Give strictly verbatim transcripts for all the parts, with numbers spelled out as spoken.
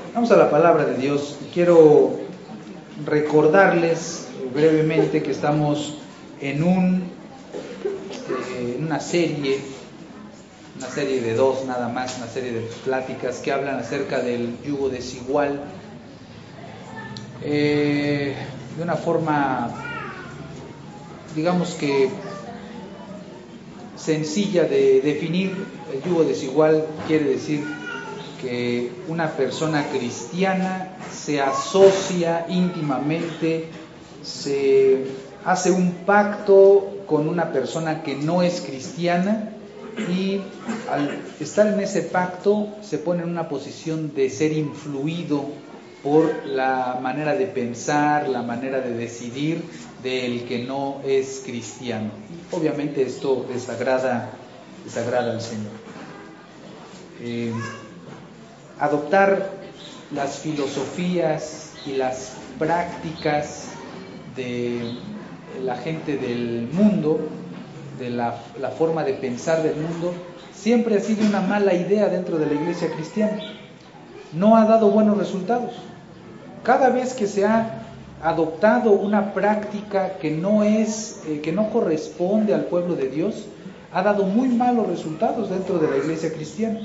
Vamos a la palabra de Dios. Quiero recordarles brevemente que estamos en un eh, en una serie, una serie de dos nada más, una serie de pláticas que hablan acerca del yugo desigual, eh, de una forma, digamos que sencilla de definir. El yugo desigual quiere decir que una persona cristiana se asocia íntimamente, se hace un pacto con una persona que no es cristiana y al estar en ese pacto se pone en una posición de ser influido por la manera de pensar, la manera de decidir del que no es cristiano. Y obviamente esto desagrada, desagrada al Señor. Eh, adoptar las filosofías y las prácticas de la gente del mundo, de la, la forma de pensar del mundo, siempre ha sido una mala idea dentro de la iglesia cristiana. No ha dado buenos resultados. Cada vez que se ha adoptado una práctica que no es, eh, que no corresponde al pueblo de Dios, ha dado muy malos resultados dentro de la iglesia cristiana.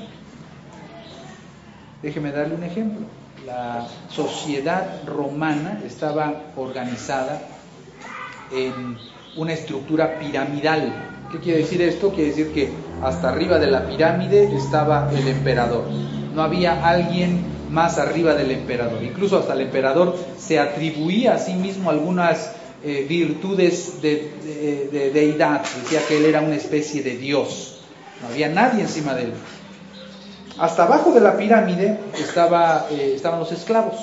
Déjeme darle un ejemplo. La sociedad romana estaba organizada en una estructura piramidal. ¿Qué quiere decir esto? Quiere decir que hasta arriba de la pirámide estaba el emperador. No había alguien más arriba del emperador. Incluso hasta el emperador se atribuía a sí mismo algunas eh, virtudes de, de, de deidad. Decía que él era una especie de Dios. No había nadie encima de él. Hasta abajo de la pirámide estaba, eh, estaban los esclavos.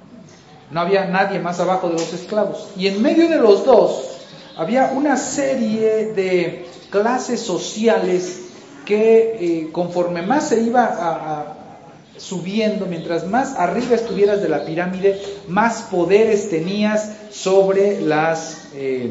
No había nadie más abajo de los esclavos. Y en medio de los dos había una serie de clases sociales que eh, conforme más se iba a, a, subiendo, mientras más arriba estuvieras de la pirámide, más poderes tenías sobre las, eh,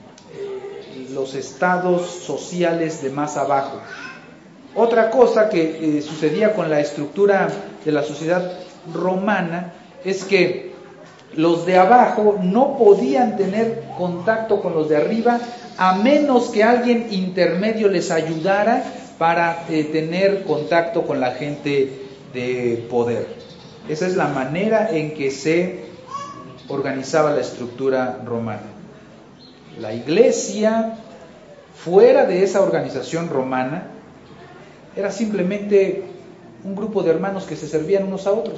eh, los estados sociales de más abajo. Otra cosa que eh, sucedía con la estructura de la sociedad romana es que los de abajo no podían tener contacto con los de arriba a menos que alguien intermedio les ayudara para eh, tener contacto con la gente de poder. Esa es la manera en que se organizaba la estructura romana. La iglesia, fuera de esa organización romana, era simplemente un grupo de hermanos que se servían unos a otros.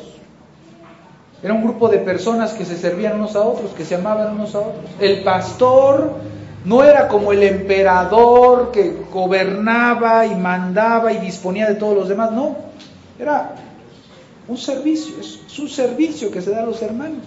Era un grupo de personas que se servían unos a otros, que se amaban unos a otros. El pastor no era como el emperador que gobernaba y mandaba y disponía de todos los demás, no. Era un servicio, es un servicio que se da a los hermanos.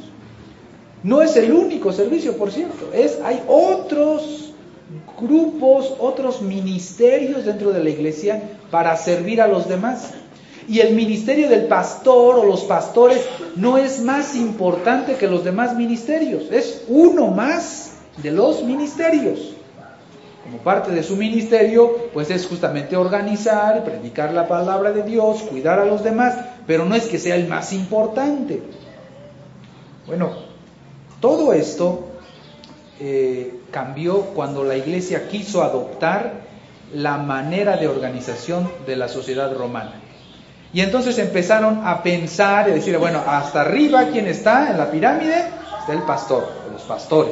No es el único servicio, por cierto. Es, hay otros grupos, otros ministerios dentro de la iglesia para servir a los demás. Y el ministerio del pastor o los pastores no es más importante que los demás ministerios, es uno más de los ministerios. Como parte de su ministerio, pues es justamente organizar, predicar la palabra de Dios, cuidar a los demás, pero no es que sea el más importante. Bueno, todo esto eh, cambió cuando la iglesia quiso adoptar la manera de organización de la sociedad romana. Y entonces empezaron a pensar y a decir, bueno, hasta arriba, ¿quién está en la pirámide? Está el pastor, o los pastores.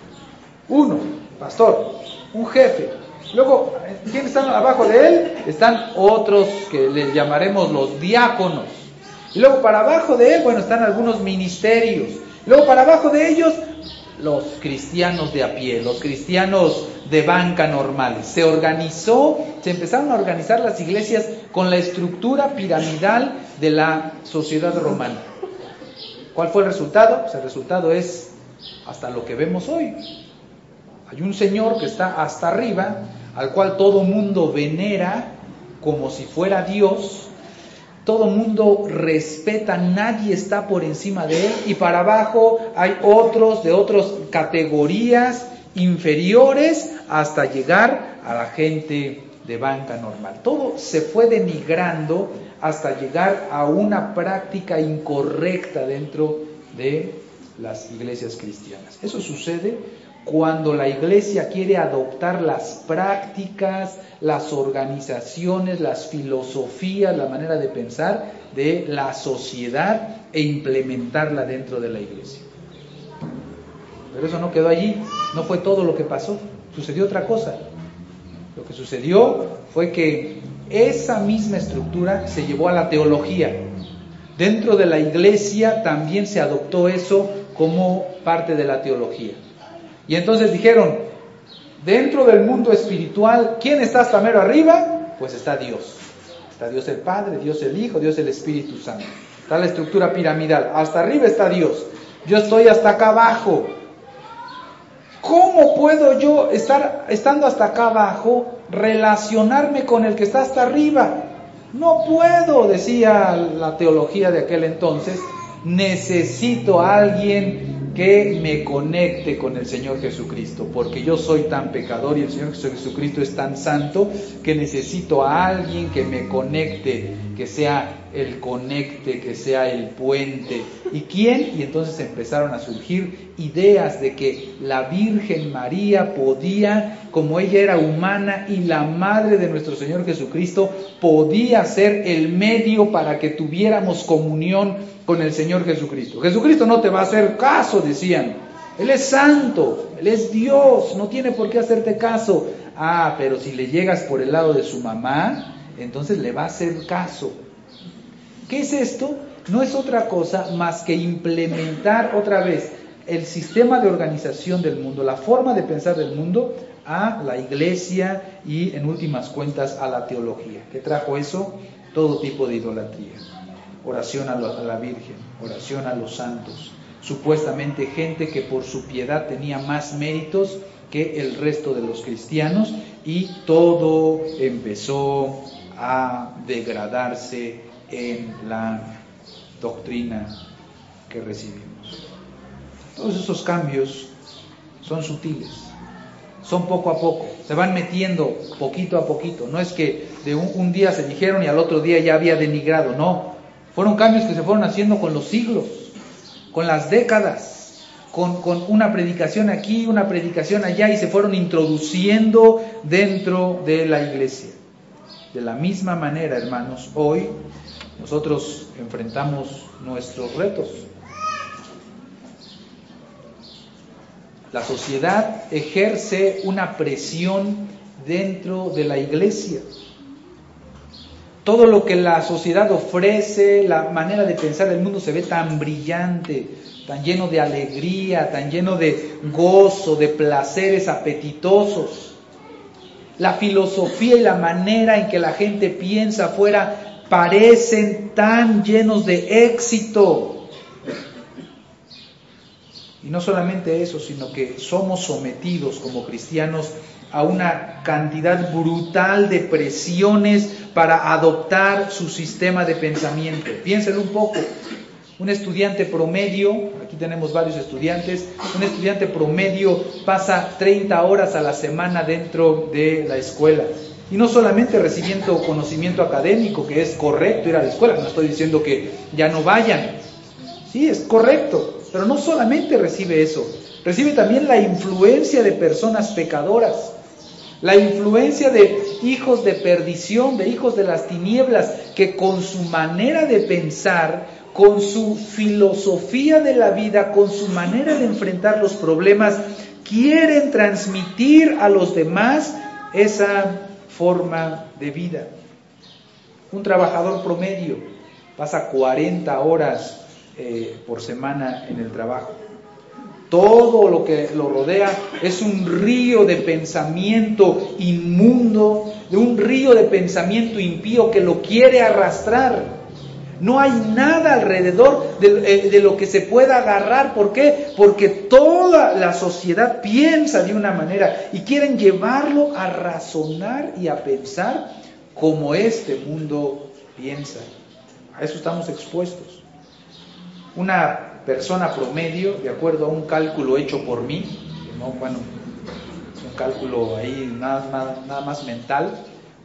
Uno, pastor, un jefe. Luego, ¿quién está abajo de él? Están otros que les llamaremos los diáconos. Y luego para abajo de él, bueno, están algunos ministerios. Luego para abajo de ellos, los cristianos de a pie, los cristianos de banca normales. Se organizó, se empezaron a organizar las iglesias con la estructura piramidal de la sociedad romana. ¿Cuál fue el resultado? Pues el resultado es hasta lo que vemos hoy. Hay un señor que está hasta arriba, al cual todo mundo venera como si fuera Dios. Todo mundo respeta, nadie está por encima de él, y para abajo hay otros de otras categorías inferiores hasta llegar a la gente de banca normal. Todo se fue denigrando hasta llegar a una práctica incorrecta dentro de las iglesias cristianas. Eso sucede cuando la iglesia quiere adoptar las prácticas, las organizaciones, las filosofías, la manera de pensar de la sociedad e implementarla dentro de la iglesia. Pero eso no quedó allí, no fue todo lo que pasó, sucedió otra cosa. Lo que sucedió fue que esa misma estructura se llevó a la teología. Dentro de la iglesia también se adoptó eso como parte de la teología. Y entonces dijeron, dentro del mundo espiritual, ¿quién está hasta mero arriba? Pues está Dios. Está Dios el Padre, Dios el Hijo, Dios el Espíritu Santo. Está la estructura piramidal. Hasta arriba está Dios. Yo estoy hasta acá abajo. ¿Cómo puedo yo, estar estando hasta acá abajo, relacionarme con el que está hasta arriba? No puedo, decía la teología de aquel entonces. Necesito a alguien que me conecte con el Señor Jesucristo, porque yo soy tan pecador y el Señor Jesucristo es tan santo que necesito a alguien que me conecte, que sea el conecte, que sea el puente. ¿Y quién? Y entonces empezaron a surgir ideas de que la Virgen María podía, como ella era humana y la madre de nuestro Señor Jesucristo, podía ser el medio para que tuviéramos comunión con el Señor Jesucristo. Jesucristo no te va a hacer caso, decían. Él es santo, Él es Dios, no tiene por qué hacerte caso. Ah, pero si le llegas por el lado de su mamá, entonces le va a hacer caso. ¿Qué es esto? No es otra cosa más que implementar otra vez el sistema de organización del mundo, la forma de pensar del mundo a la iglesia y en últimas cuentas a la teología. ¿Qué trajo eso? Todo tipo de idolatría. Oración a, lo, a la Virgen, oración a los santos, supuestamente gente que por su piedad tenía más méritos que el resto de los cristianos, y todo empezó a degradarse en la doctrina que recibimos. Todos esos cambios son sutiles, son poco a poco, se van metiendo poquito a poquito. No es que de un, un día se dijeron y al otro día ya había denigrado, no. Fueron cambios que se fueron haciendo con los siglos, con las décadas, con, con una predicación aquí, una predicación allá, y se fueron introduciendo dentro de la iglesia. De la misma manera, hermanos, hoy nosotros enfrentamos nuestros retos. La sociedad ejerce una presión dentro de la iglesia. Todo lo que la sociedad ofrece, la manera de pensar del mundo se ve tan brillante, tan lleno de alegría, tan lleno de gozo, de placeres apetitosos. La filosofía y la manera en que la gente piensa afuera parecen tan llenos de éxito. Y no solamente eso, sino que somos sometidos como cristianos a una cantidad brutal de presiones para adoptar su sistema de pensamiento. Piénsenlo un poco. Un estudiante promedio, aquí tenemos varios estudiantes, un estudiante promedio pasa treinta horas a la semana dentro de la escuela. Y no solamente recibiendo conocimiento académico, que es correcto ir a la escuela, no estoy diciendo que ya no vayan. Sí, es correcto, pero no solamente recibe eso, recibe también la influencia de personas pecadoras. La influencia de hijos de perdición, de hijos de las tinieblas, que con su manera de pensar, con su filosofía de la vida, con su manera de enfrentar los problemas, quieren transmitir a los demás esa forma de vida. Un trabajador promedio pasa cuarenta horas eh, por semana en el trabajo. Todo lo que lo rodea es un río de pensamiento inmundo, de un río de pensamiento impío que lo quiere arrastrar. No hay nada alrededor de, de lo que se pueda agarrar. ¿Por qué? Porque toda la sociedad piensa de una manera y quieren llevarlo a razonar y a pensar como este mundo piensa. A eso estamos expuestos. Una persona promedio, de acuerdo a un cálculo hecho por mí, que no, bueno, un cálculo ahí nada, nada, nada más mental,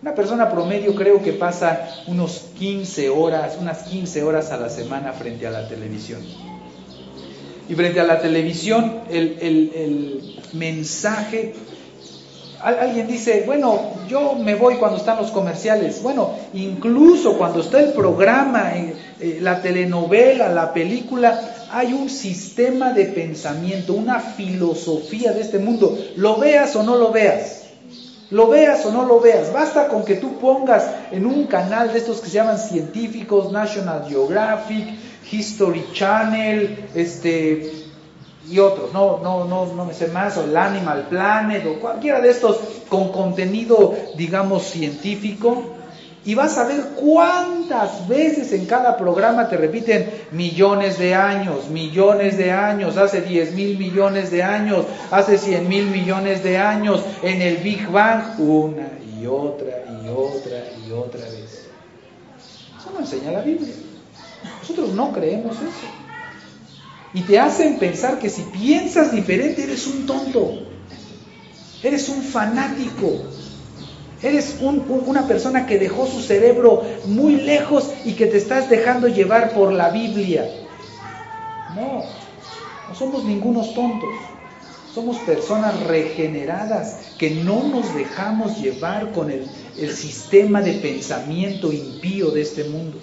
Una persona promedio creo que pasa unos quince horas, unas quince horas a la semana frente a la televisión. Y frente a la televisión, el, el, el mensaje, alguien dice, bueno, yo me voy cuando están los comerciales. Bueno, incluso cuando está el programa, la telenovela, la película, hay un sistema de pensamiento, una filosofía de este mundo. Lo veas o no lo veas. Lo veas o no lo veas, basta con que tú pongas en un canal de estos que se llaman científicos, National Geographic, History Channel, este y otros, no, no, no, no me sé más, o el Animal Planet, o cualquiera de estos con contenido, digamos, científico, y vas a ver cuántas veces en cada programa te repiten millones de años, millones de años, hace diez mil millones de años, hace cien mil millones de años, en el Big Bang, una y otra y otra y otra vez. Eso no enseña la Biblia. Nosotros no creemos eso. Y te hacen pensar que si piensas diferente eres un tonto, eres un fanático. Eres un, un, una persona que dejó su cerebro muy lejos y que te estás dejando llevar por la Biblia. No, no somos ningunos tontos. Somos personas regeneradas que no nos dejamos llevar con el, el sistema de pensamiento impío de este mundo.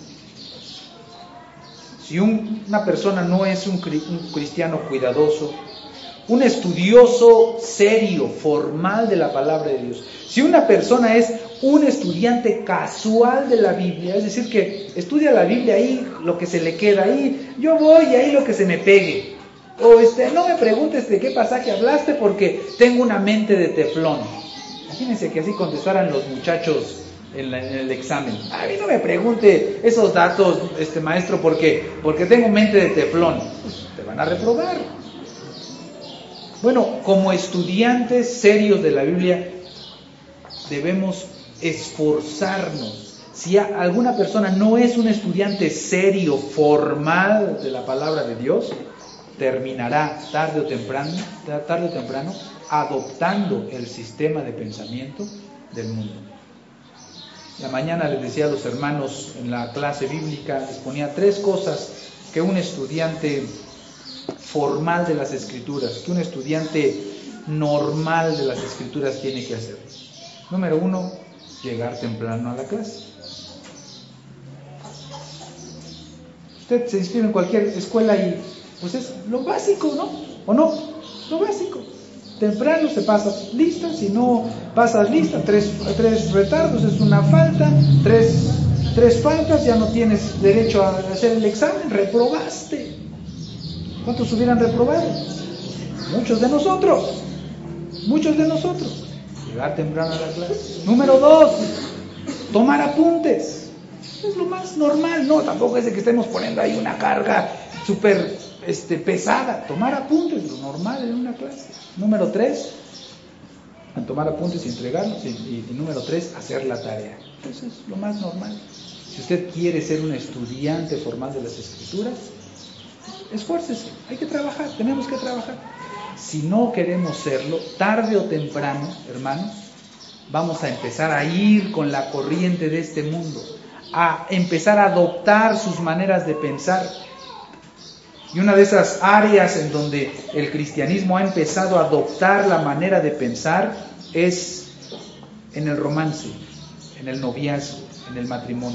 Si un, una persona no es un, un cristiano cuidadoso, un estudioso serio, formal de la palabra de Dios, si una persona es un estudiante casual de la Biblia, es decir, que estudia la Biblia ahí, lo que se le queda ahí, yo voy y ahí lo que se me pegue, o este, no me preguntes de qué pasaje hablaste porque tengo una mente de teflón. Imagínense que así contestaran los muchachos en, la, en el examen. A mí no me pregunte esos datos, este maestro, porque, porque tengo mente de teflón. Pues te van a reprobar. Bueno, como estudiantes serios de la Biblia, debemos esforzarnos. Si alguna persona no es un estudiante serio, formal de la palabra de Dios, terminará tarde o temprano, tarde o temprano adoptando el sistema de pensamiento del mundo. La mañana les decía a los hermanos en la clase bíblica, les ponía tres cosas que un estudiante formal de las Escrituras, que un estudiante normal de las Escrituras tiene que hacer. Número uno, llegar temprano a la clase. Usted se inscribe en cualquier escuela y pues es lo básico, ¿no? ¿O no? Lo básico. Temprano se pasa lista, si no pasas lista, tres, tres retardos es una falta, tres, tres faltas, ya no tienes derecho a hacer el examen, reprobaste. ¿Cuántos hubieran reprobado? Muchos de nosotros, muchos de nosotros. Llegar temprano a la clase. Número dos, tomar apuntes. Es lo más normal, no, tampoco es de que estemos poniendo ahí una carga súper este, pesada. Tomar apuntes, lo normal en una clase. Número tres, tomar apuntes y entregarlos. Y, y, y número tres, hacer la tarea. Eso es lo más normal. Si usted quiere ser un estudiante formal de las Escrituras, esfuércese, hay que trabajar, tenemos que trabajar. Si no queremos serlo, tarde o temprano, hermanos, vamos a empezar a ir con la corriente de este mundo, a empezar a adoptar sus maneras de pensar. Y una de esas áreas en donde el cristianismo ha empezado a adoptar la manera de pensar es en el romance, en el noviazgo, en el matrimonio.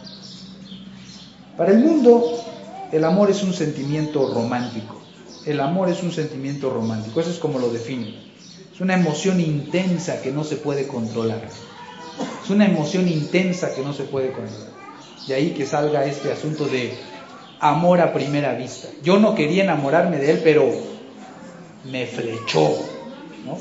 Para el mundo, el amor es un sentimiento romántico. El amor es un sentimiento romántico, eso es como lo define. Es una emoción intensa que no se puede controlar. Es una emoción intensa que no se puede controlar. De ahí que salga este asunto de amor a primera vista. Yo no quería enamorarme de él, pero me flechó, ¿no?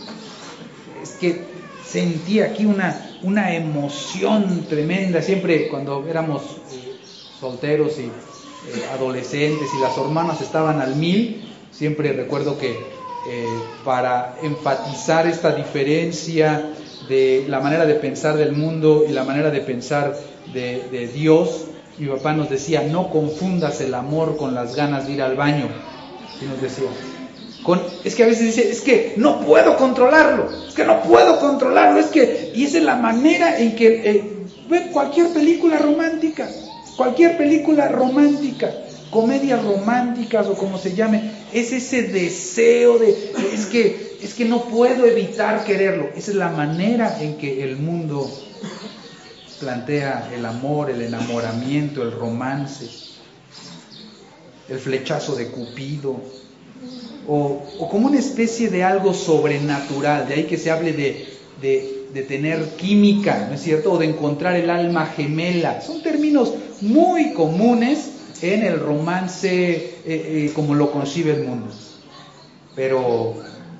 Es que sentí aquí una, una emoción tremenda. Siempre cuando éramos eh, solteros y eh, adolescentes y las hormonas estaban al mil, siempre recuerdo que eh, para enfatizar esta diferencia de la manera de pensar del mundo y la manera de pensar de, de Dios, mi papá nos decía, no confundas el amor con las ganas de ir al baño. Y nos decía, Con, es que a veces dice, es que no puedo controlarlo, es que no puedo controlarlo, es que, y esa es la manera en que, eh, ve cualquier película romántica, cualquier película romántica, comedias románticas o como se llame, es ese deseo de, es que, es que no puedo evitar quererlo. Esa es la manera en que el mundo plantea el amor, el enamoramiento, el romance, el flechazo de Cupido, o, o como una especie de algo sobrenatural, de ahí que se hable de, de, de tener química, ¿no es cierto? O de encontrar el alma gemela. Son términos muy comunes en el romance eh, eh, como lo concibe el mundo. Pero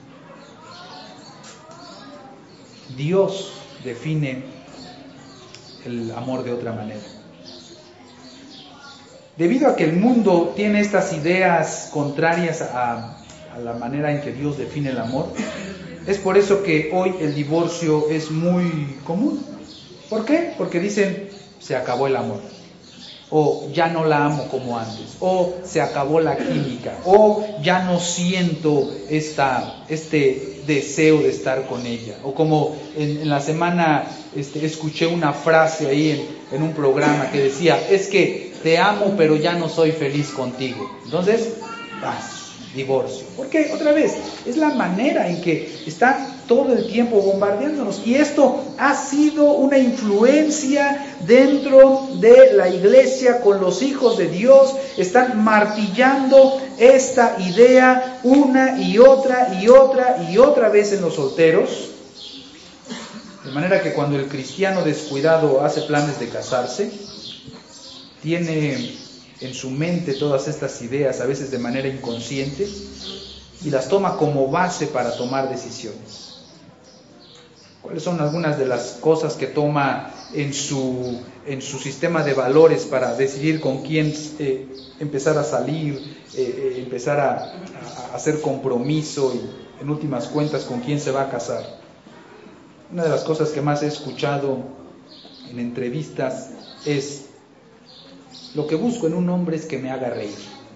Dios define el amor de otra manera. Debido a que el mundo tiene estas ideas contrarias a, a la manera en que Dios define el amor, es por eso que hoy el divorcio es muy común. ¿Por qué? Porque dicen, se acabó el amor, o ya no la amo como antes, o se acabó la química, o ya no siento esta, este deseo de estar con ella, o como en, en la semana este, escuché una frase ahí en, en un programa que decía, es que te amo pero ya no soy feliz contigo. Entonces, paz, divorcio. ¿Por qué? Otra vez, es la manera en que está todo el tiempo bombardeándonos. Y esto ha sido una influencia dentro de la iglesia con los hijos de Dios. Están martillando esta idea una y otra y otra y otra vez en los solteros. De manera que cuando el cristiano descuidado hace planes de casarse, tiene en su mente todas estas ideas, a veces de manera inconsciente, y las toma como base para tomar decisiones. ¿Cuáles son algunas de las cosas que toma en su, en su sistema de valores para decidir con quién eh, empezar a salir, eh, eh, empezar a, a hacer compromiso y en últimas cuentas con quién se va a casar? Una de las cosas que más he escuchado en entrevistas es: lo que busco en un hombre es que me haga reír,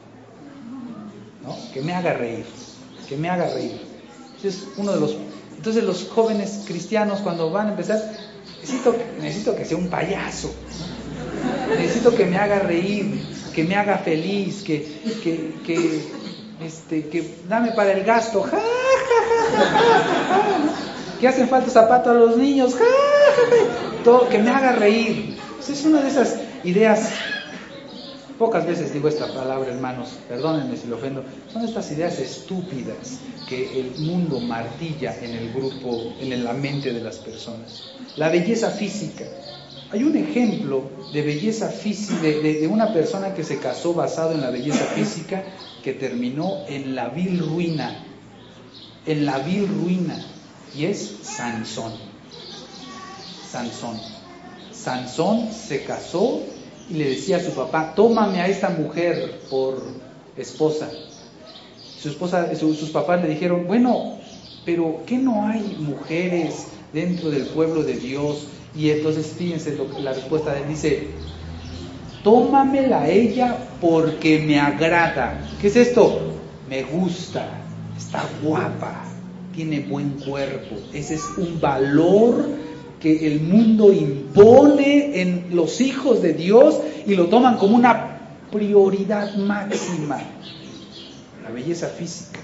¿no? Que me haga reír, que me haga reír. Entonces, uno de los, entonces los jóvenes cristianos cuando van a empezar, necesito, necesito que sea un payaso, ¿no? Necesito que me haga reír, que me haga feliz, que, que, que, este, que dame para el gasto, ja, ja, ja, ja, ja, ja, ¿no? Que hacen falta zapatos a los niños, ja, ja, ja, todo, que me haga reír. Entonces, es una de esas ideas. Pocas veces digo esta palabra, hermanos, perdónenme si lo ofendo. Son estas ideas estúpidas que el mundo martilla en el grupo, en la mente de las personas. La belleza física. Hay un ejemplo de belleza física, de, de, de una persona que se casó basado en la belleza física, que terminó en la vil ruina, en la vil ruina, y es Sansón. Sansón. Sansón se casó y le decía a su papá, tómame a esta mujer por esposa. Su esposa, su, sus papás le dijeron, bueno, pero ¿qué no hay mujeres dentro del pueblo de Dios? Y entonces fíjense lo, la respuesta de él, dice, tómamela a ella porque me agrada. ¿Qué es esto? Me gusta, está guapa, tiene buen cuerpo. Ese es un valor que el mundo impone en los hijos de Dios y lo toman como una prioridad máxima. La belleza física.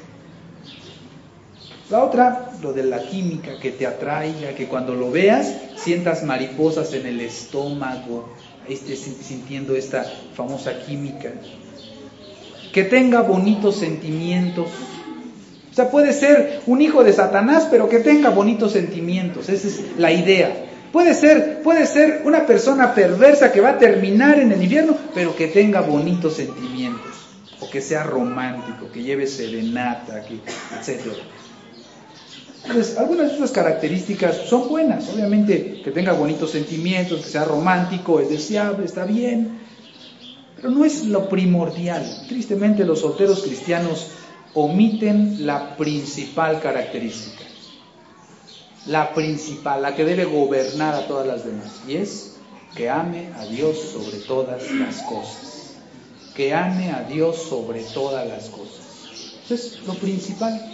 La otra, lo de la química, que te atraiga, que cuando lo veas sientas mariposas en el estómago, estés sintiendo esta famosa química. Que tenga bonitos sentimientos. O sea, puede ser un hijo de Satanás, pero que tenga bonitos sentimientos. Esa es la idea. Puede ser, puede ser una persona perversa que va a terminar en el infierno, pero que tenga bonitos sentimientos. O que sea romántico, que lleve serenata, que, etcétera. Entonces, algunas de esas características son buenas. Obviamente, que tenga bonitos sentimientos, que sea romántico, es deseable, está bien. Pero no es lo primordial. Tristemente, los solteros cristianos omiten la principal característica, la principal, la que debe gobernar a todas las demás, y es que ame a Dios sobre todas las cosas, que ame a Dios sobre todas las cosas. Esto es lo principal.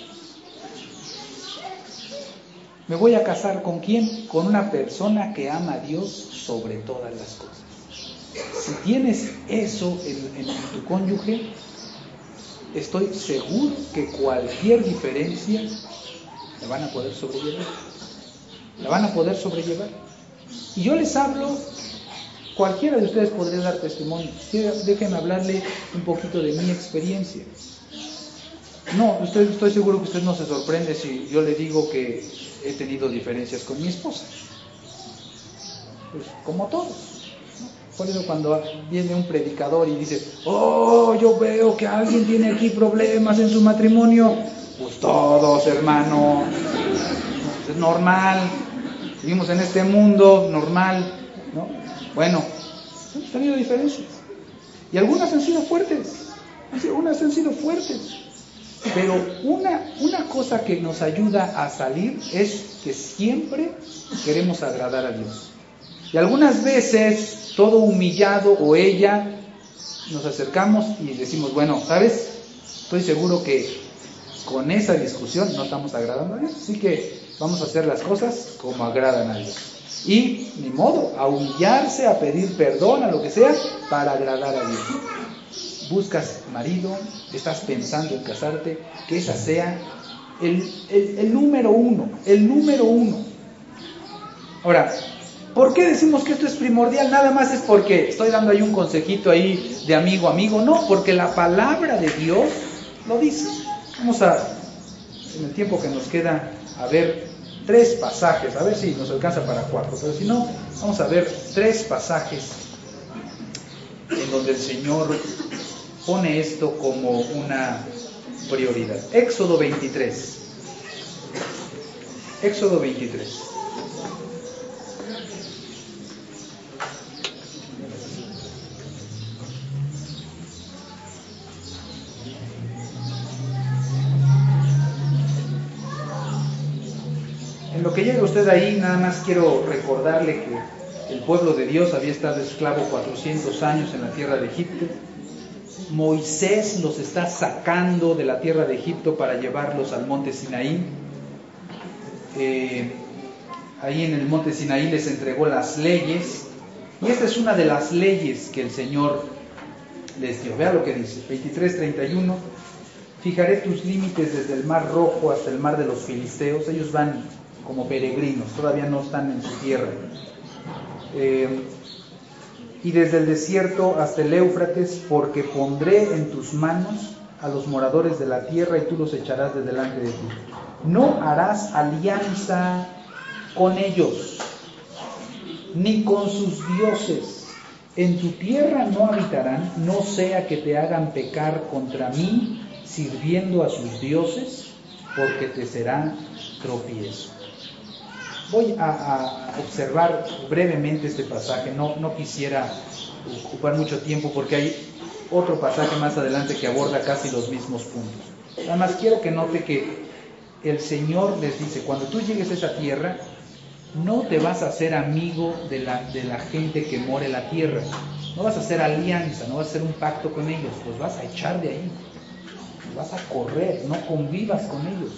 ¿Me voy a casar con quién? Con una persona que ama a Dios sobre todas las cosas. Si tienes eso en, en, en tu cónyuge, estoy seguro que cualquier diferencia la van a poder sobrellevar. La van a poder sobrellevar. Y yo les hablo, cualquiera de ustedes podría dar testimonio. Déjenme hablarle un poquito de mi experiencia. No, usted, estoy seguro que usted no se sorprende si yo le digo que he tenido diferencias con mi esposa. Pues como todos, ¿no? Por eso cuando viene un predicador y dice, oh, yo veo que alguien tiene aquí problemas en su matrimonio, pues todos, hermano, es normal, vivimos en este mundo normal, ¿no? Bueno, hemos tenido diferencias y algunas han sido fuertes, algunas han sido fuertes. Pero una, una cosa que nos ayuda a salir es que siempre queremos agradar a Dios. Y algunas veces, todo humillado o ella, nos acercamos y decimos, bueno, ¿sabes? Estoy seguro que con esa discusión no estamos agradando a Dios. Así que vamos a hacer las cosas como agradan a Dios. Y, ni modo, a humillarse, a pedir perdón, a lo que sea, para agradar a Dios. Buscas marido, estás pensando en casarte, que esa sea el, el, el número uno, el número uno. Ahora, ¿por qué decimos que esto es primordial? Nada más es porque estoy dando ahí un consejito ahí de amigo a amigo, no, porque la palabra de Dios lo dice. Vamos a, en el tiempo que nos queda, a ver tres pasajes, a ver si nos alcanza para cuatro, pero si no, vamos a ver tres pasajes en donde el Señor pone esto como una prioridad. Éxodo veintitrés. Éxodo veintitrés. En lo que llega usted ahí, nada más quiero recordarle que el pueblo de Dios había estado esclavo cuatrocientos años en la tierra de Egipto. Moisés los está sacando de la tierra de Egipto para llevarlos al monte Sinaí. Eh, ahí en el monte Sinaí les entregó las leyes. Y esta es una de las leyes que el Señor les dio. Vea lo que dice, veintitrés treinta y uno. Fijaré tus límites desde el mar Rojo hasta el mar de los Filisteos. Ellos van como peregrinos, todavía no están en su tierra. Eh, y desde el desierto hasta el Éufrates, porque pondré en tus manos a los moradores de la tierra y tú los echarás de delante de ti. No harás alianza con ellos, ni con sus dioses. En tu tierra no habitarán, no sea que te hagan pecar contra mí, sirviendo a sus dioses, porque te será tropiezo. Voy a, a observar brevemente este pasaje, no, no quisiera ocupar mucho tiempo porque hay otro pasaje más adelante que aborda casi los mismos puntos. Nada más quiero que note que el Señor les dice, cuando tú llegues a esa tierra, no te vas a hacer amigo de la, de la gente que mora en la tierra, no vas a hacer alianza, no vas a hacer un pacto con ellos, los vas a echar de ahí, los vas a correr, no convivas con ellos.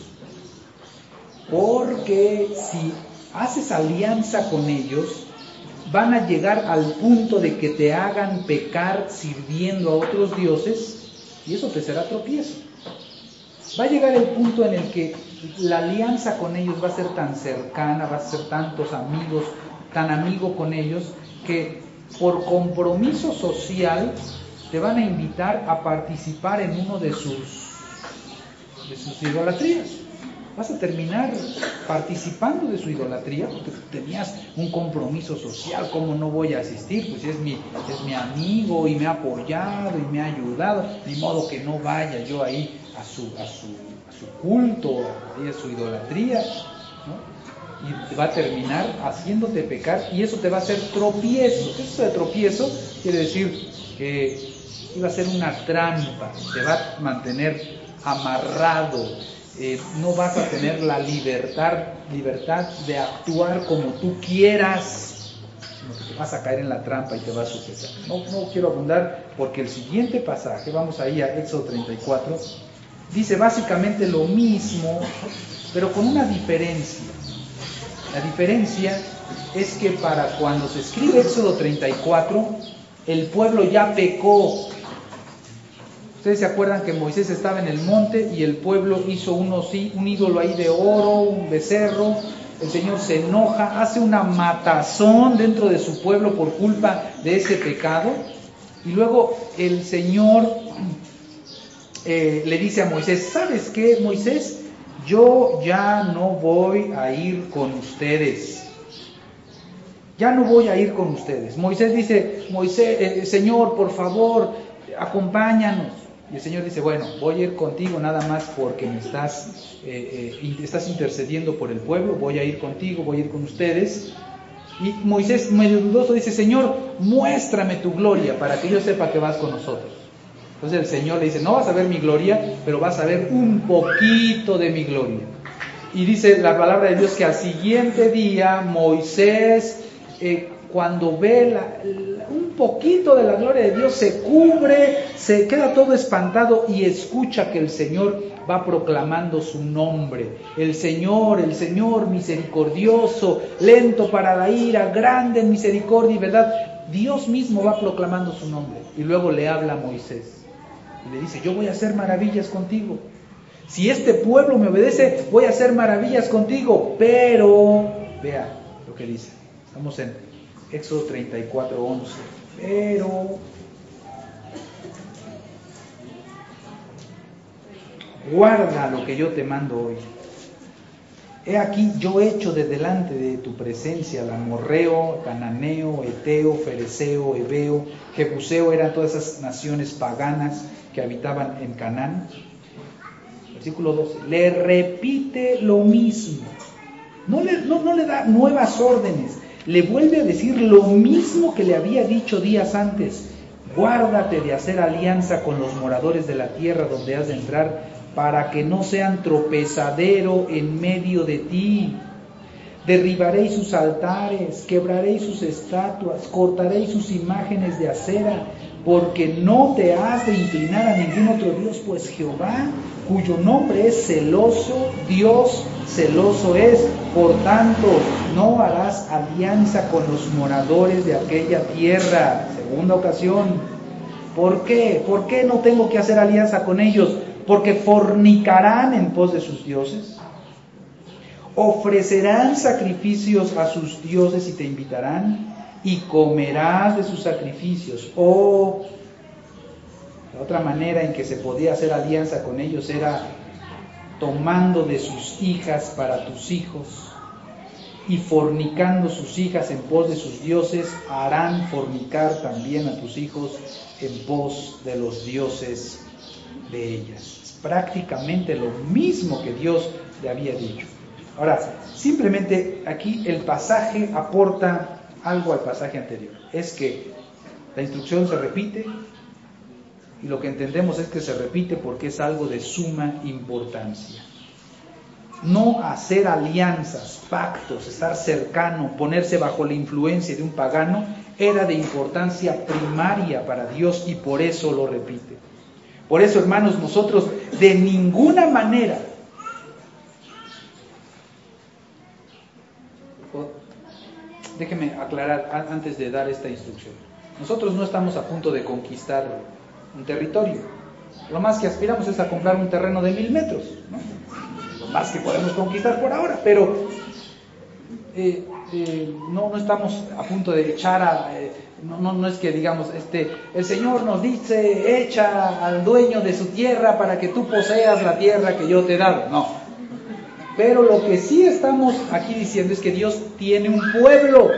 Porque si haces alianza con ellos, van a llegar al punto de que te hagan pecar sirviendo a otros dioses, y eso te será tropiezo. Va a llegar el punto en el que la alianza con ellos va a ser tan cercana, va a ser tantos amigos, tan amigo con ellos, que por compromiso social te van a invitar a participar en uno de sus, de sus idolatrías. Vas a terminar participando de su idolatría porque tenías un compromiso social. ¿Cómo no voy a asistir? Pues es mi, es mi amigo y me ha apoyado y me ha ayudado. Ni modo que no vaya yo ahí a su, a su, a su culto, ahí a su idolatría, ¿no? Y va a terminar haciéndote pecar y eso te va a hacer tropiezo. Eso de tropiezo quiere decir que iba a ser una trampa, te va a mantener amarrado. Eh, no vas a tener la libertad, libertad de actuar como tú quieras, sino que te vas a caer en la trampa y te vas a sujetar. No, no quiero abundar porque el siguiente pasaje, vamos ahí a Éxodo treinta y cuatro, dice básicamente lo mismo, pero con una diferencia. La diferencia es que para cuando se escribe Éxodo treinta y cuatro, el pueblo ya pecó. Ustedes se acuerdan que Moisés estaba en el monte y el pueblo hizo unos, un ídolo ahí de oro, un becerro. El Señor se enoja, hace una matazón dentro de su pueblo por culpa de ese pecado. Y luego el Señor eh, le dice a Moisés, ¿sabes qué, Moisés? Yo ya no voy a ir con ustedes. Ya no voy a ir con ustedes. Moisés dice, Moisés, eh, Señor, por favor, acompáñanos. Y el Señor dice, bueno, voy a ir contigo nada más porque me estás, eh, eh, estás intercediendo por el pueblo, voy a ir contigo, voy a ir con ustedes. Y Moisés, medio dudoso, dice, Señor, muéstrame tu gloria para que yo sepa que vas con nosotros. Entonces el Señor le dice, no vas a ver mi gloria, pero vas a ver un poquito de mi gloria. Y dice la palabra de Dios que al siguiente día Moisés, eh, cuando ve la, la, un poquito de la gloria de Dios, se cubre, se queda todo espantado y escucha que el Señor va proclamando su nombre. El Señor, el Señor misericordioso, lento para la ira, grande en misericordia y verdad. Dios mismo va proclamando su nombre. Y luego le habla a Moisés y le dice, yo voy a hacer maravillas contigo. Si este pueblo me obedece, voy a hacer maravillas contigo. Pero, vea lo que dice. Estamos en Éxodo treinta y cuatro, once. Pero guarda lo que yo te mando hoy. He aquí, yo echo de delante de tu presencia al amorreo, cananeo, eteo, fereceo, heveo, jebuseo, eran todas esas naciones paganas que habitaban en Canaán. Versículo doce. Le repite lo mismo. No le, no, no le da nuevas órdenes. Le vuelve a decir lo mismo que le había dicho días antes. Guárdate de hacer alianza con los moradores de la tierra donde has de entrar, para que no sean tropezadero en medio de ti. Derribaréis sus altares, quebraréis sus estatuas, cortaréis sus imágenes de acera, porque no te has de inclinar a ningún otro Dios, pues Jehová, cuyo nombre es celoso, Dios celoso es. Por tanto, no harás alianza con los moradores de aquella tierra. Segunda ocasión. ¿Por qué? ¿Por qué no tengo que hacer alianza con ellos? Porque fornicarán en pos de sus dioses, ofrecerán sacrificios a sus dioses y te invitarán, y comerás de sus sacrificios. O la otra manera en que se podía hacer alianza con ellos era tomando de sus hijas para tus hijos, y fornicando sus hijas en pos de sus dioses, harán fornicar también a tus hijos en pos de los dioses de ellas. Es prácticamente lo mismo que Dios le había dicho. Ahora, simplemente aquí el pasaje aporta algo al pasaje anterior. Es que la instrucción se repite, y lo que entendemos es que se repite porque es algo de suma importancia. No hacer alianzas, pactos, estar cercano, ponerse bajo la influencia de un pagano, era de importancia primaria para Dios, y por eso lo repite. Por eso, hermanos, nosotros de ninguna manera, déjenme aclarar antes de dar esta instrucción, nosotros no estamos a punto de conquistar un territorio. Lo más que aspiramos es a comprar un terreno de mil metros, ¿no? Lo más que podemos conquistar por ahora, pero eh, eh, no, no estamos a punto de echar a... Eh, no, no, no es que digamos, este, el Señor nos dice, echa al dueño de su tierra para que tú poseas la tierra que yo te he dado. No. Pero lo que sí estamos aquí diciendo es que Dios tiene un pueblo.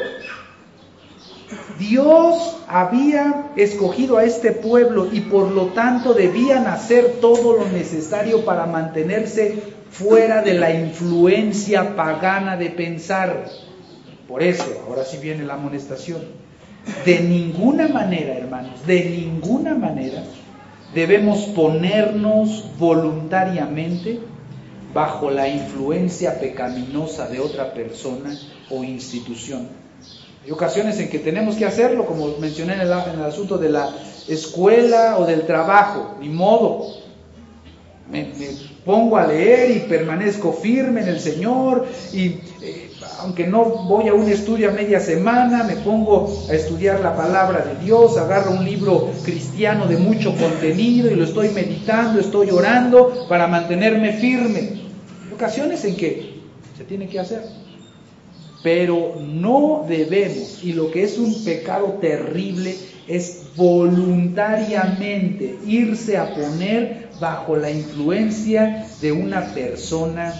Dios había escogido a este pueblo y por lo tanto debían hacer todo lo necesario para mantenerse fuera de la influencia pagana de pensar. Por eso, ahora sí viene la amonestación. De ninguna manera, hermanos, de ninguna manera debemos ponernos voluntariamente bajo la influencia pecaminosa de otra persona o institución. Hay ocasiones en que tenemos que hacerlo, como mencioné en el, en el asunto de la escuela o del trabajo, ni modo. me, me pongo a leer y permanezco firme en el Señor, y eh, aunque no voy a un estudio a media semana, me pongo a estudiar la palabra de Dios, agarro un libro cristiano de mucho contenido y lo estoy meditando, estoy orando para mantenerme firme. Hay ocasiones en que se tiene que hacer, pero no debemos, y lo que es un pecado terrible es voluntariamente irse a poner bajo la influencia de una persona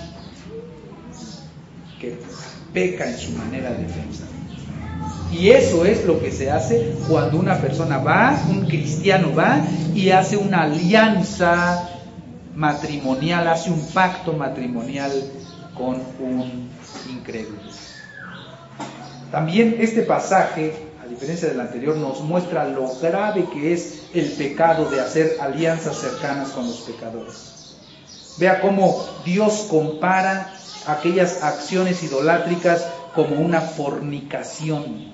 que peca en su manera de pensar. Y eso es lo que se hace cuando una persona va, un cristiano va y hace una alianza matrimonial, hace un pacto matrimonial con un incrédulo. También este pasaje, a diferencia del anterior, nos muestra lo grave que es el pecado de hacer alianzas cercanas con los pecadores. Vea cómo Dios compara aquellas acciones idolátricas como una fornicación.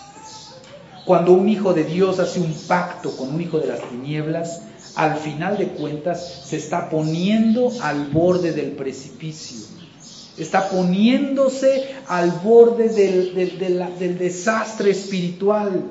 Cuando un hijo de Dios hace un pacto con un hijo de las tinieblas, al final de cuentas se está poniendo al borde del precipicio, está poniéndose al borde del, del, del, del desastre espiritual.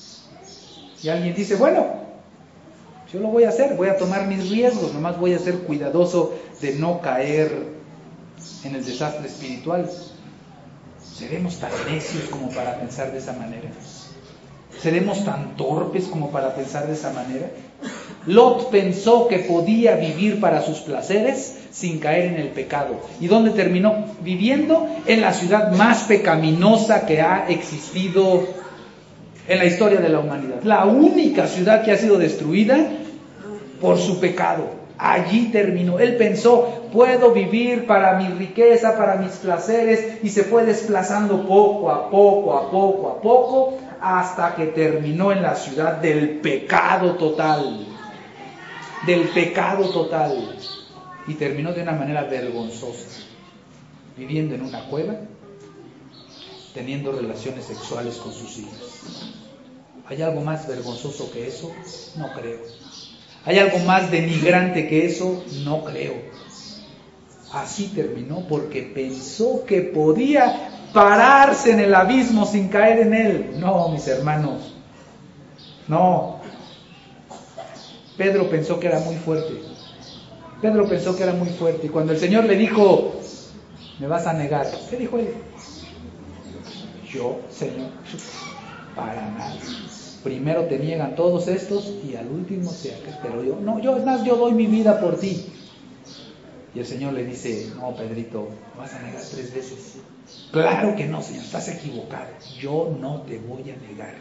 Y alguien dice, bueno, yo lo voy a hacer, voy a tomar mis riesgos, nomás voy a ser cuidadoso de no caer en el desastre espiritual. ¿Seremos tan necios como para pensar de esa manera? ¿Seremos tan torpes como para pensar de esa manera? Lot pensó que podía vivir para sus placeres sin caer en el pecado. ¿Y dónde terminó? Viviendo en la ciudad más pecaminosa que ha existido en la historia de la humanidad. La única ciudad que ha sido destruida por su pecado. Allí terminó. Él pensó, puedo vivir para mi riqueza, para mis placeres, y se fue desplazando poco a poco, a poco, a poco, hasta que terminó en la ciudad del pecado total. Del pecado total. Y terminó de una manera vergonzosa, viviendo en una cueva, teniendo relaciones sexuales con sus hijos. ¿Hay algo más vergonzoso que eso? No creo. ¿Hay algo más denigrante que eso? No creo. Así terminó porque pensó que podía pararse en el abismo sin caer en él. No, mis hermanos, no. Pedro pensó que era muy fuerte. Pedro pensó que era muy fuerte. Y cuando el Señor le dijo, me vas a negar, ¿qué dijo él? Yo, Señor, para nada. Primero te niegan todos estos y al último sea que, pero yo, no, yo, es más, yo doy mi vida por ti. Y el Señor le dice, no, Pedrito, me vas a negar tres veces. Claro que no, Señor, estás equivocado. Yo no te voy a negar.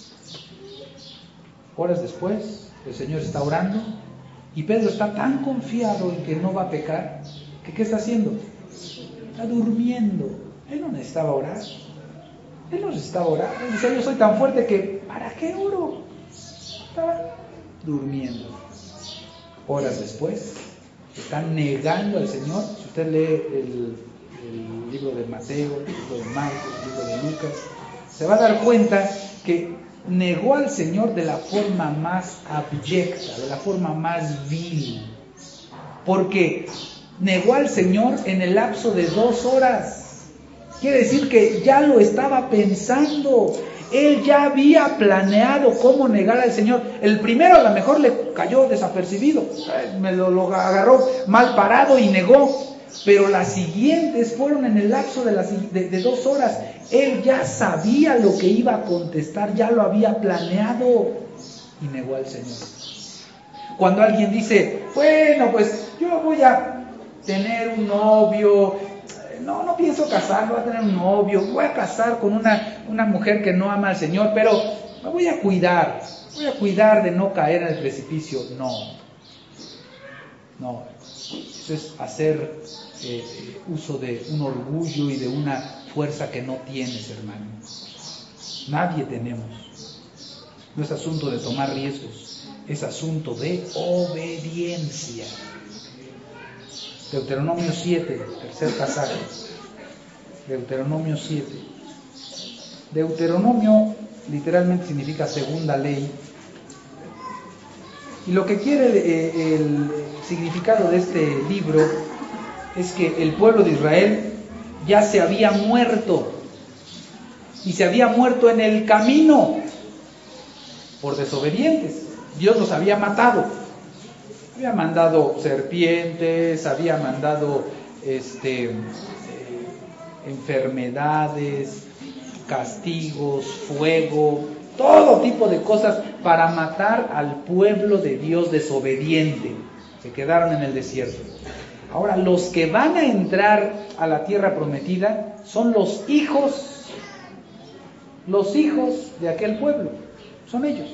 Horas después, el Señor está orando y Pedro está tan confiado en que no va a pecar, que ¿qué está haciendo? Está durmiendo. Él no necesitaba orar. Él no necesitaba orar. Él dice, yo soy tan fuerte que, ¿para qué oro? Estaba durmiendo. Horas después, están negando al Señor. Si usted lee el, el libro de Mateo, el libro de Marcos, el libro de Lucas, se va a dar cuenta que negó al Señor de la forma más abyecta, de la forma más vil. Porque negó al Señor en el lapso de dos horas. Quiere decir que ya lo estaba pensando. Él ya había planeado cómo negar al Señor. El primero a lo mejor le cayó desapercibido. Me lo, lo agarró mal parado y negó. Pero las siguientes fueron en el lapso de, las, de, de dos horas. Él ya sabía lo que iba a contestar. Ya lo había planeado. Y negó al Señor. Cuando alguien dice, bueno, pues yo voy a tener un novio... No, no pienso casar, voy a tener un novio, voy a casar con una, una mujer que no ama al Señor, pero me voy a cuidar, voy a cuidar de no caer en el precipicio. No, no, eso es hacer eh, uso de un orgullo y de una fuerza que no tienes, hermano. Nadie tenemos. No es asunto de tomar riesgos, es asunto de obediencia. Deuteronomio siete, tercer pasaje. Deuteronomio siete. Deuteronomio literalmente significa segunda ley. Y lo que quiere el, el significado de este libro es que el pueblo de Israel ya se había muerto, y se había muerto en el camino por desobedientes. Dios los había matado, había mandado serpientes, había mandado este, eh, enfermedades, castigos, fuego, todo tipo de cosas para matar al pueblo de Dios desobediente. Se quedaron en el desierto. Ahora, los que van a entrar a la tierra prometida son los hijos, los hijos de aquel pueblo, son ellos.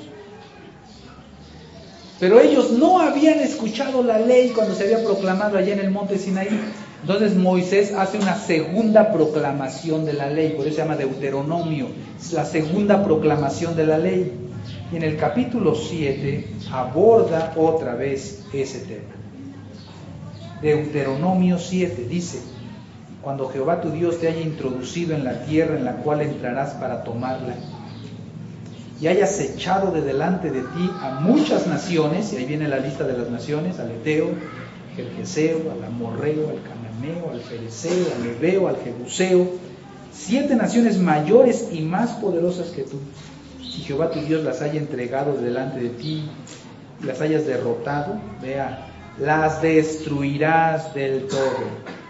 Pero ellos no habían escuchado la ley cuando se había proclamado allá en el monte Sinaí. Entonces Moisés hace una segunda proclamación de la ley, por eso se llama Deuteronomio, es la segunda proclamación de la ley. Y en el capítulo siete aborda otra vez ese tema. Deuteronomio siete dice: cuando Jehová tu Dios te haya introducido en la tierra en la cual entrarás para tomarla, y hayas echado de delante de ti a muchas naciones, y ahí viene la lista de las naciones: al Eteo, al Gergeseo, al Amorreo, al Cananeo, al Fereceo, al Heveo, al Jebuseo, siete naciones mayores y más poderosas que tú, y Jehová tu Dios las haya entregado de delante de ti, y las hayas derrotado, vea, las destruirás del todo.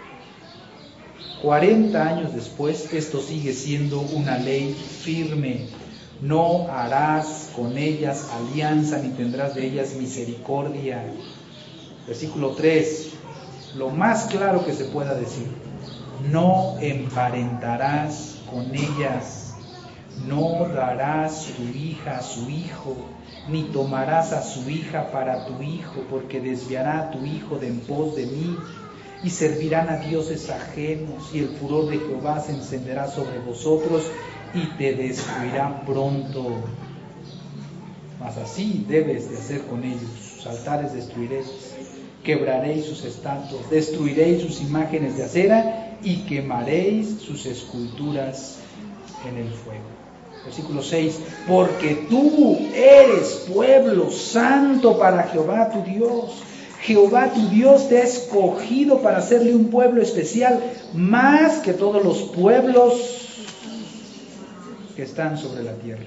Cuarenta años después, esto sigue siendo una ley firme. No harás con ellas alianza, ni tendrás de ellas misericordia. Versículo tres, lo más claro que se pueda decir: no emparentarás con ellas, no darás tu hija a su hijo, ni tomarás a su hija para tu hijo, porque desviará a tu hijo de en pos de mí, y servirán a dioses ajenos, y el furor de Jehová se encenderá sobre vosotros, y te destruirá pronto. Mas así debes de hacer con ellos: sus altares destruiréis, quebraréis sus estatuas, destruiréis sus imágenes de acera, y quemaréis sus esculturas en el fuego. Versículo seis, porque tú eres pueblo santo para Jehová tu Dios. Jehová tu Dios te ha escogido para hacerle un pueblo especial, más que todos los pueblos que están sobre la tierra.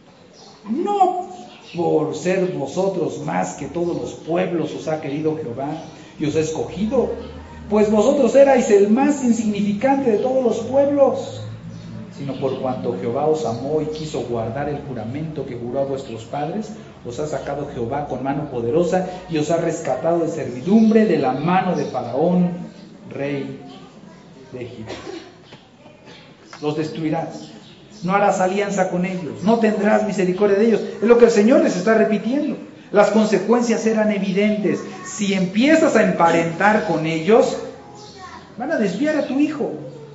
No por ser vosotros más que todos los pueblos os ha querido Jehová y os ha escogido, pues vosotros erais el más insignificante de todos los pueblos, sino por cuanto Jehová os amó y quiso guardar el juramento que juró a vuestros padres, os ha sacado Jehová con mano poderosa y os ha rescatado de servidumbre de la mano de Faraón, rey de Egipto. Los destruirás, no harás alianza con ellos, no tendrás misericordia de ellos. Es lo que el Señor les está repitiendo. Las consecuencias eran evidentes. Si empiezas a emparentar con ellos, van a desviar a tu hijo.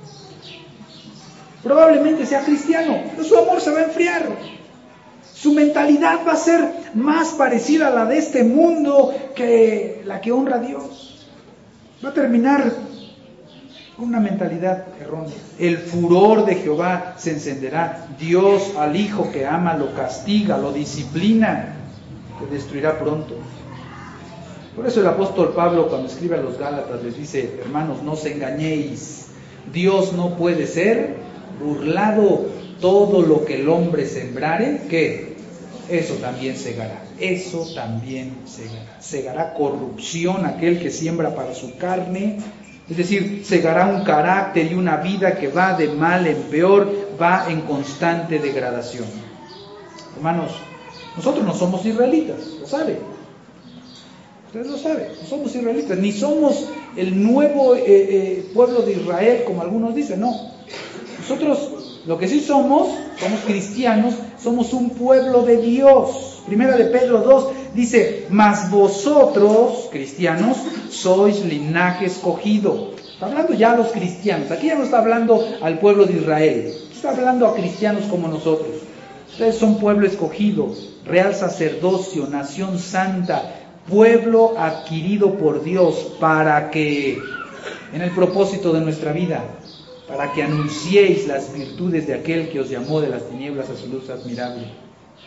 Probablemente sea cristiano, pero su amor se va a enfriar. Su mentalidad va a ser más parecida a la de este mundo que la que honra a Dios. Va a terminar con una mentalidad errónea. El furor de Jehová se encenderá. Dios al hijo que ama lo castiga, lo disciplina, lo destruirá pronto. Por eso el apóstol Pablo, cuando escribe a los Gálatas, les dice: hermanos, no os engañéis. Dios no puede ser burlado. Todo lo que el hombre sembrare, ¿qué? Eso también segará. Eso también segará. Segará corrupción aquel que siembra para su carne. Es decir, segará un carácter y una vida que va de mal en peor, va en constante degradación. Hermanos, nosotros no somos israelitas, lo saben. Ustedes lo saben, no somos israelitas, ni somos el nuevo eh, eh, pueblo de Israel, como algunos dicen, no. Nosotros lo que sí somos, somos cristianos, somos un pueblo de Dios. Primera de Pedro dos dice: mas vosotros, cristianos, sois linaje escogido. Está hablando ya a los cristianos, aquí ya no está hablando al pueblo de Israel, está hablando a cristianos como nosotros. Ustedes son pueblo escogido, real sacerdocio, nación santa, pueblo adquirido por Dios, para que, en el propósito de nuestra vida, para que anunciéis las virtudes de aquel que os llamó de las tinieblas a su luz admirable.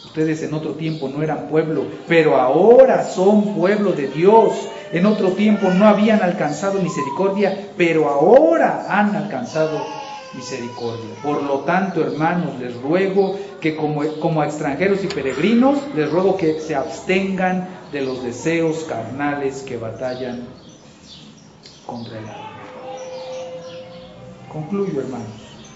Ustedes en otro tiempo no eran pueblo, pero ahora son pueblo de Dios. En otro tiempo no habían alcanzado misericordia, pero ahora han alcanzado misericordia. Por lo tanto, hermanos, les ruego que como, como a extranjeros y peregrinos, les ruego que se abstengan de los deseos carnales que batallan contra el alma. Concluyo, hermanos.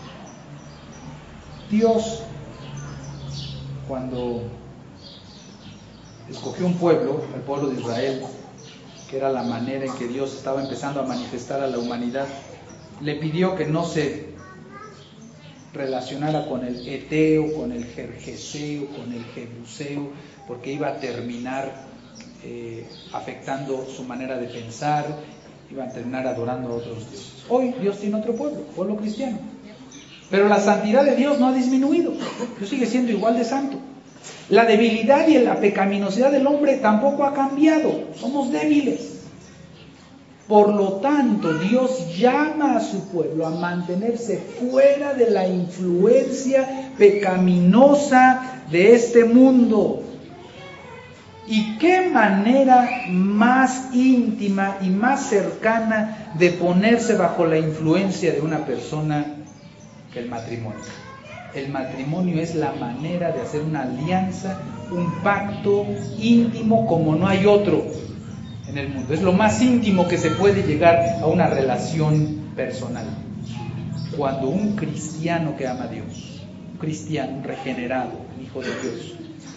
Dios, cuando escogió un pueblo, el pueblo de Israel, que era la manera en que Dios estaba empezando a manifestar a la humanidad, le pidió que no se relacionara con el eteo, con el jerjeseo, con el jebuseo, porque iba a terminar eh, afectando su manera de pensar, iba a terminar adorando a otros dioses. Hoy Dios tiene otro pueblo, pueblo cristiano, pero la santidad de Dios no ha disminuido, Dios sigue siendo igual de santo. La debilidad y la pecaminosidad del hombre tampoco ha cambiado, somos débiles. Por lo tanto, Dios llama a su pueblo a mantenerse fuera de la influencia pecaminosa de este mundo. ¿Y qué manera más íntima y más cercana de ponerse bajo la influencia de una persona que el matrimonio? El matrimonio es la manera de hacer una alianza, un pacto íntimo como no hay otro en el mundo. Es lo más íntimo que se puede llegar a una relación personal. Cuando un cristiano que ama a Dios, un cristiano regenerado, un hijo de Dios,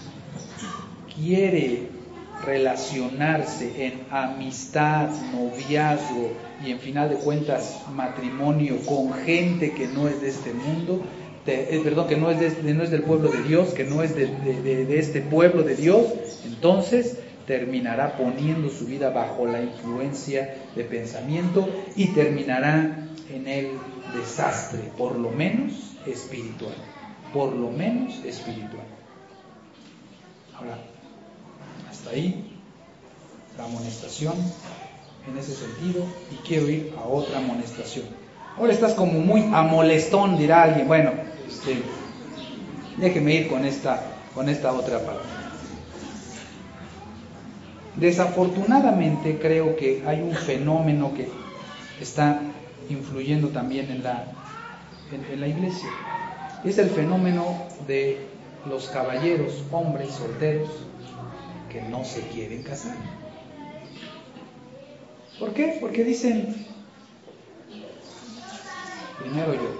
quiere relacionarse en amistad, noviazgo y en final de cuentas matrimonio con gente que no es de este mundo, de, eh, perdón, que no es, de, no es del pueblo de Dios, que no es de, de, de, de este pueblo de Dios, entonces terminará poniendo su vida bajo la influencia de pensamiento y terminará en el desastre, por lo menos espiritual, por lo menos espiritual. Ahora, hasta ahí la amonestación en ese sentido, y quiero ir a otra amonestación. Ahora estás como muy amolestón, dirá alguien. Bueno, este, déjeme ir con esta, con esta otra parte. Desafortunadamente creo que hay un fenómeno que está influyendo también en la, en, en la iglesia. Es el fenómeno de los caballeros, hombres solteros, que no se quieren casar. ¿Por qué? Porque dicen, primero yo,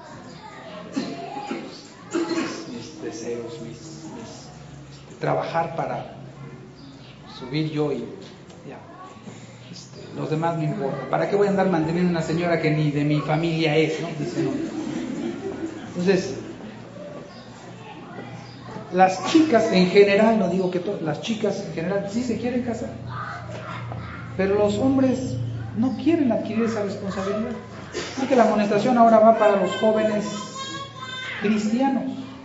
mis deseos, mis, mis este, trabajar para subir yo y ya, este, los demás me importan. ¿Para qué voy a andar manteniendo una señora que ni de mi familia es, ¿no? Dice, no. Entonces, las chicas en general, no digo que todas, las chicas en general sí se quieren casar, pero los hombres no quieren adquirir esa responsabilidad. Así que la amonestación ahora va para los jóvenes cristianos.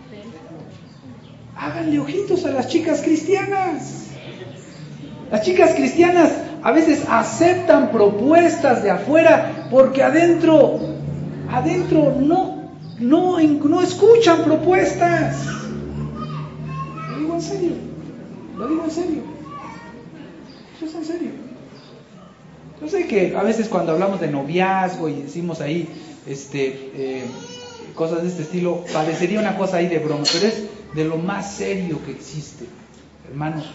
Háganle ojitos a las chicas cristianas. Las chicas cristianas a veces aceptan propuestas de afuera porque adentro, adentro no, no, no escuchan propuestas. Lo digo en serio, lo digo en serio. Eso es en serio. Yo sé que a veces cuando hablamos de noviazgo y decimos ahí este, eh, cosas de este estilo, parecería una cosa ahí de broma, pero es de lo más serio que existe, hermanos.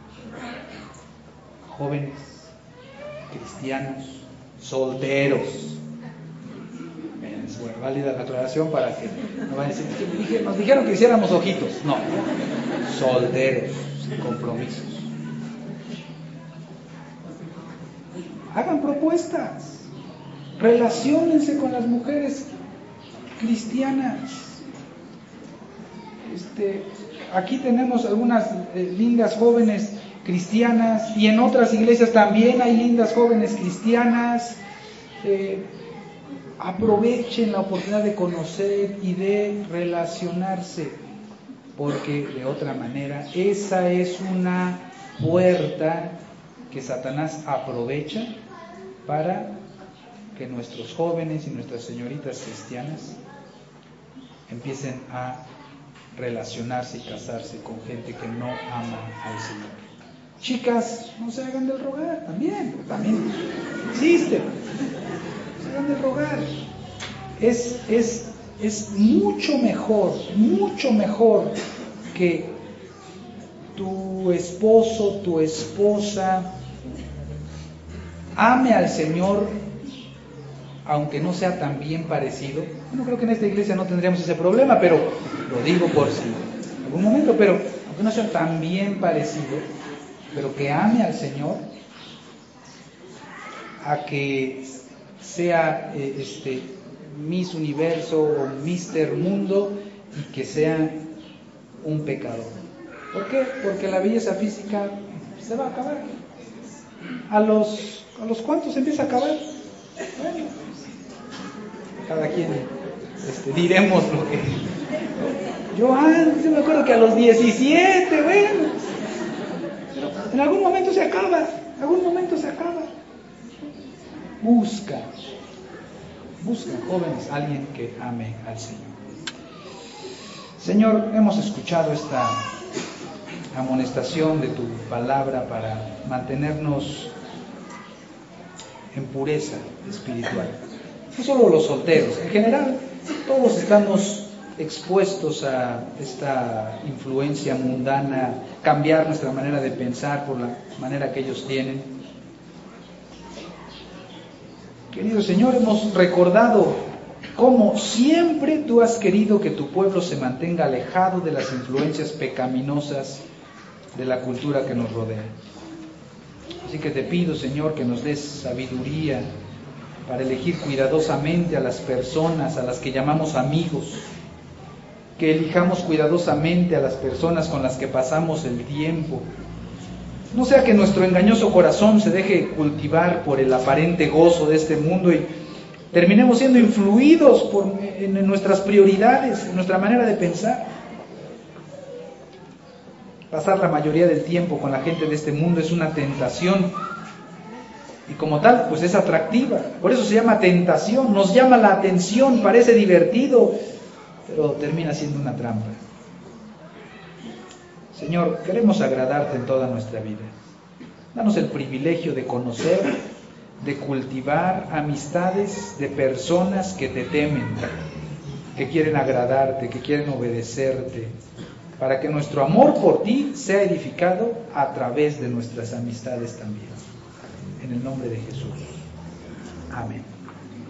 Jóvenes, cristianos, solteros. Es bueno, válida la aclaración para que no vayan a decir, nos dijeron que hiciéramos ojitos. No, solteros, sin compromisos. Hagan propuestas, relaciónense con las mujeres cristianas. Este, aquí tenemos algunas eh, lindas jóvenes cristianas, y en otras iglesias también hay lindas jóvenes cristianas. Eh, aprovechen la oportunidad de conocer y de relacionarse, porque de otra manera esa es una puerta que Satanás aprovecha para que nuestros jóvenes y nuestras señoritas cristianas empiecen a relacionarse y casarse con gente que no ama al Señor. Chicas, no se hagan del rogar, también, también existe. No se hagan del rogar. Es, es, es mucho mejor, mucho mejor que tu esposo, tu esposa ame al Señor, aunque no sea tan bien parecido. Bueno, creo que en esta iglesia no tendríamos ese problema, pero lo digo por si en algún momento, pero aunque no sea tan bien parecido, pero que ame al Señor, a que sea eh, este Miss Universo o Mister Mundo y que sea un pecador. ¿Por qué? Porque la belleza física se va a acabar. ¿A los, a los cuántos empieza a acabar? Bueno, cada quien este, diremos lo que... Yo antes me acuerdo que a los diecisiete, bueno, pero en algún momento se acaba, en algún momento se acaba. Busca, busca, jóvenes, alguien que ame al Señor. Señor, hemos escuchado esta amonestación de tu palabra para mantenernos en pureza espiritual. No solo los solteros, en general todos estamos expuestos a esta influencia mundana, cambiar nuestra manera de pensar por la manera que ellos tienen. Querido Señor, hemos recordado cómo siempre tú has querido que tu pueblo se mantenga alejado de las influencias pecaminosas de la cultura que nos rodea. Así que te pido, Señor, que nos des sabiduría para elegir cuidadosamente a las personas a las que llamamos amigos, que elijamos cuidadosamente a las personas con las que pasamos el tiempo. No sea que nuestro engañoso corazón se deje cultivar por el aparente gozo de este mundo y terminemos siendo influidos por, en, en nuestras prioridades, en nuestra manera de pensar. Pasar la mayoría del tiempo con la gente de este mundo es una tentación y como tal, pues es atractiva. Por eso se llama tentación, nos llama la atención, parece divertido, pero termina siendo una trampa. Señor, queremos agradarte en toda nuestra vida. Danos el privilegio de conocer, de cultivar amistades de personas que te temen, que quieren agradarte, que quieren obedecerte, para que nuestro amor por ti sea edificado a través de nuestras amistades también. En el nombre de Jesús. Amén.